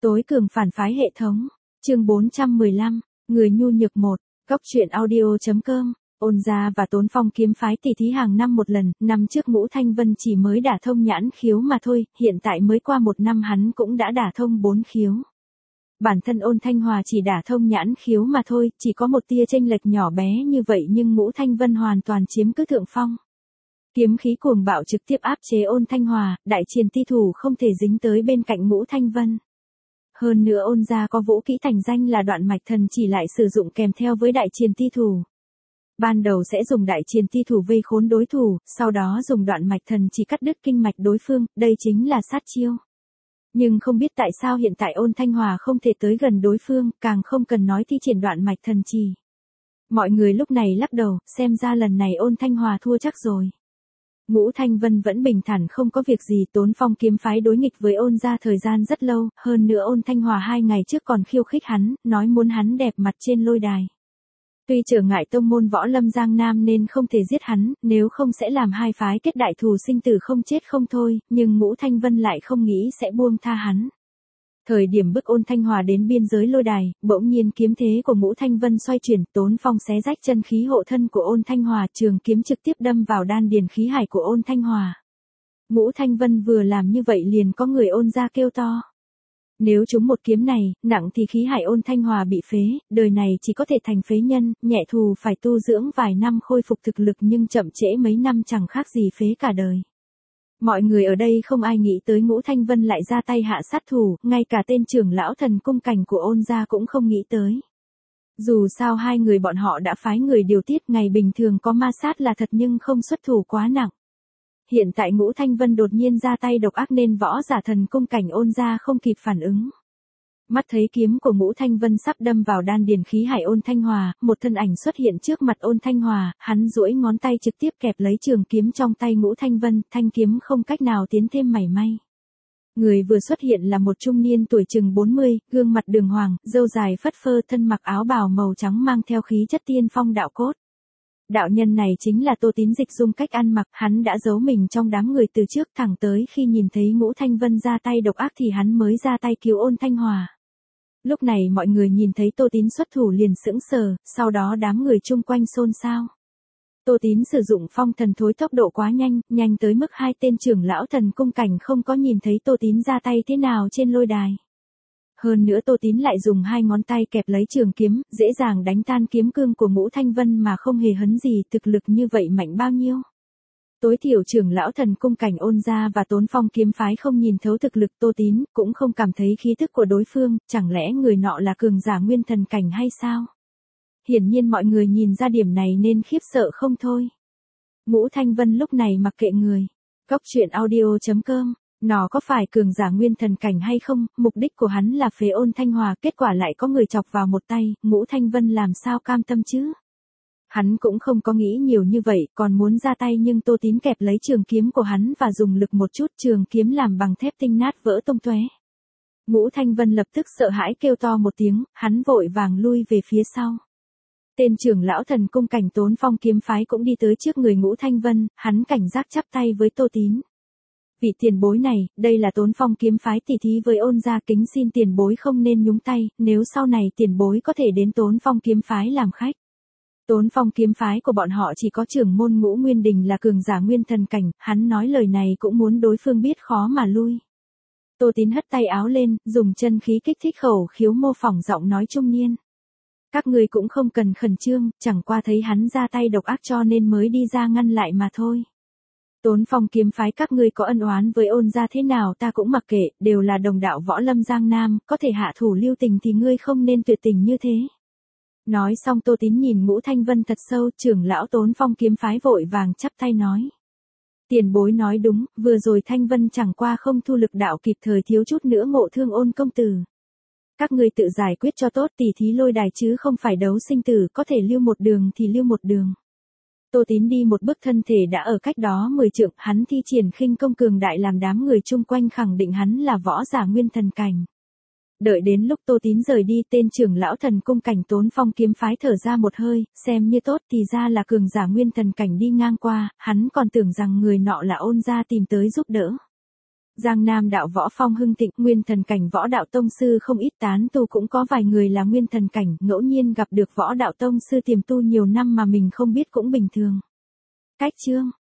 Tối cường phản phái hệ thống. Chương 415, người nhu nhược 1. Góc truyện audio.com. Ôn gia và Tốn Phong kiếm phái tỉ thí hàng năm một lần, năm trước Ngũ Thanh Vân chỉ mới đả thông nhãn khiếu mà thôi, hiện tại mới qua một năm hắn cũng đã đả thông 4 khiếu. Bản thân Ôn Thanh Hòa chỉ đả thông nhãn khiếu mà thôi, chỉ có một tia chênh lệch nhỏ bé như vậy nhưng Ngũ Thanh Vân hoàn toàn chiếm cứ thượng phong. Kiếm khí cuồng bạo trực tiếp áp chế Ôn Thanh Hòa, đại triền ti thủ không thể dính tới bên cạnh Ngũ Thanh Vân. Hơn nữa Ôn gia có vũ kỹ thành danh là Đoạn Mạch Thần chỉ lại sử dụng kèm theo với đại triền ti thủ. Ban đầu sẽ dùng đại triền ti thủ vây khốn đối thủ, sau đó dùng Đoạn Mạch Thần chỉ cắt đứt kinh mạch đối phương, đây chính là sát chiêu. Nhưng không biết tại sao hiện tại Ôn Thanh Hòa không thể tới gần đối phương, càng không cần nói thi triển Đoạn Mạch Thần chỉ. Mọi người lúc này lắc đầu, xem ra lần này Ôn Thanh Hòa thua chắc rồi. Ngũ Thanh Vân vẫn bình thản không có việc gì. Tốn Phong kiếm phái đối nghịch với Ôn gia thời gian rất lâu, hơn nữa Ôn Thanh Hòa 2 ngày trước còn khiêu khích hắn, nói muốn hắn đẹp mặt trên lôi đài. Tuy trở ngại tông môn võ lâm Giang Nam nên không thể giết hắn, nếu không sẽ làm hai phái kết đại thù sinh tử không chết không thôi, nhưng Ngũ Thanh Vân lại không nghĩ sẽ buông tha hắn. Thời điểm bức Ôn Thanh Hòa đến biên giới lôi đài, bỗng nhiên kiếm thế của Ngũ Thanh Vân xoay chuyển, Tốn Phong xé rách chân khí hộ thân của Ôn Thanh Hòa, trường kiếm trực tiếp đâm vào đan điền khí hải của Ôn Thanh Hòa. Ngũ Thanh Vân vừa làm như vậy liền có người Ôn gia kêu to. Nếu trúng một kiếm này, nặng thì khí hải Ôn Thanh Hòa bị phế, đời này chỉ có thể thành phế nhân, nhẹ thù phải tu dưỡng vài năm khôi phục thực lực nhưng chậm trễ mấy năm chẳng khác gì phế cả đời. Mọi người ở đây không ai nghĩ tới Ngũ Thanh Vân lại ra tay hạ sát thủ, ngay cả tên trưởng lão Thần Cung Cảnh của Ôn gia cũng không nghĩ tới. Dù sao hai người bọn họ đã phái người điều tiết, ngày bình thường có ma sát là thật nhưng không xuất thủ quá nặng. Hiện tại Ngũ Thanh Vân đột nhiên ra tay độc ác nên võ giả Thần Cung Cảnh Ôn gia không kịp phản ứng. Mắt thấy kiếm của Ngũ Thanh Vân sắp đâm vào đan điền khí hải Ôn Thanh Hòa, một thân ảnh xuất hiện trước mặt Ôn Thanh Hòa, hắn duỗi ngón tay trực tiếp kẹp lấy trường kiếm trong tay Ngũ Thanh Vân, thanh kiếm không cách nào tiến thêm mảy may. Người vừa xuất hiện là một trung niên tuổi chừng 40, gương mặt đường hoàng, râu dài phất phơ, thân mặc áo bào màu trắng mang theo khí chất tiên phong đạo cốt. Đạo nhân này chính là Tô Tín Dịch Dung cách ăn mặc, hắn đã giấu mình trong đám người từ trước, thẳng tới khi nhìn thấy Ngũ Thanh Vân ra tay độc ác thì hắn mới ra tay cứu Ôn Thanh Hòa. Lúc này mọi người nhìn thấy Tô Tín xuất thủ liền sững sờ, sau đó đám người chung quanh xôn xao. Tô Tín sử dụng phong thần thối tốc độ quá nhanh, nhanh tới mức hai tên trưởng lão Thần Cung Cảnh không có nhìn thấy Tô Tín ra tay thế nào trên lôi đài. Hơn nữa Tô Tín lại dùng hai ngón tay kẹp lấy trường kiếm, dễ dàng đánh tan kiếm cương của Ngũ Thanh Vân mà không hề hấn gì, thực lực như vậy mạnh bao nhiêu. Tối thiểu trưởng lão Thần Cung Cảnh Ôn gia và Tốn Phong kiếm phái không nhìn thấu thực lực Tô Tín, cũng không cảm thấy khí tức của đối phương, chẳng lẽ người nọ là cường giả nguyên thần cảnh hay sao? Hiển nhiên mọi người nhìn ra điểm này nên khiếp sợ không thôi. Ngũ Thanh Vân lúc này mặc kệ người. Góc truyện audio.com. Nó có phải cường giả nguyên thần cảnh hay không, mục đích của hắn là phế Ôn Thanh Hòa, kết quả lại có người chọc vào một tay, Ngũ Thanh Vân làm sao cam tâm chứ? Hắn cũng không có nghĩ nhiều như vậy, còn muốn ra tay nhưng Tô Tín kẹp lấy trường kiếm của hắn và dùng lực một chút, trường kiếm làm bằng thép tinh nát vỡ tung tóe. Ngũ Thanh Vân lập tức sợ hãi kêu to một tiếng, hắn vội vàng lui về phía sau. Tên trưởng lão Thần Cung Cảnh Tốn Phong kiếm phái cũng đi tới trước người Ngũ Thanh Vân, hắn cảnh giác chắp tay với Tô Tín. Vị tiền bối này, đây là Tốn Phong kiếm phái tỉ thí với Ôn gia, kính xin tiền bối không nên nhúng tay, nếu sau này tiền bối có thể đến Tốn Phong kiếm phái làm khách. Tốn Phong kiếm phái của bọn họ chỉ có trưởng môn Ngũ Nguyên Đình là cường giả nguyên thần cảnh, hắn nói lời này cũng muốn đối phương biết khó mà lui. Tô Tín hất tay áo lên, dùng chân khí kích thích khẩu khiếu mô phỏng giọng nói trung niên. Các ngươi cũng không cần khẩn trương, chẳng qua thấy hắn ra tay độc ác cho nên mới đi ra ngăn lại mà thôi. Tốn Phong kiếm phái các ngươi có ân oán với Ôn gia thế nào ta cũng mặc kệ, đều là đồng đạo võ lâm Giang Nam, có thể hạ thủ lưu tình thì ngươi không nên tuyệt tình như thế. Nói xong Tô Tín nhìn Ngũ Thanh Vân thật sâu, trưởng lão Tốn Phong kiếm phái vội vàng chắp tay nói. Tiền bối nói đúng, vừa rồi Thanh Vân chẳng qua không thu lực đạo kịp thời thiếu chút nữa ngộ thương Ôn công tử. Các ngươi tự giải quyết cho tốt, tỉ thí lôi đài chứ không phải đấu sinh tử, có thể lưu một đường thì lưu một đường. Tô Tín đi một bước thân thể đã ở cách đó 10 trượng, hắn thi triển khinh công cường đại làm đám người chung quanh khẳng định hắn là võ giả nguyên thần cảnh. Đợi đến lúc Tô Tín rời đi, tên trưởng lão Thần Cung Cảnh Tốn Phong kiếm phái thở ra một hơi, xem như tốt thì ra là cường giả nguyên thần cảnh đi ngang qua, hắn còn tưởng rằng người nọ là Ôn gia tìm tới giúp đỡ. Giang Nam đạo võ phong hưng thịnh, nguyên thần cảnh võ đạo tông sư không ít, tán tu cũng có vài người là nguyên thần cảnh, ngẫu nhiên gặp được võ đạo tông sư tiềm tu nhiều năm mà mình không biết cũng bình thường. Cách chương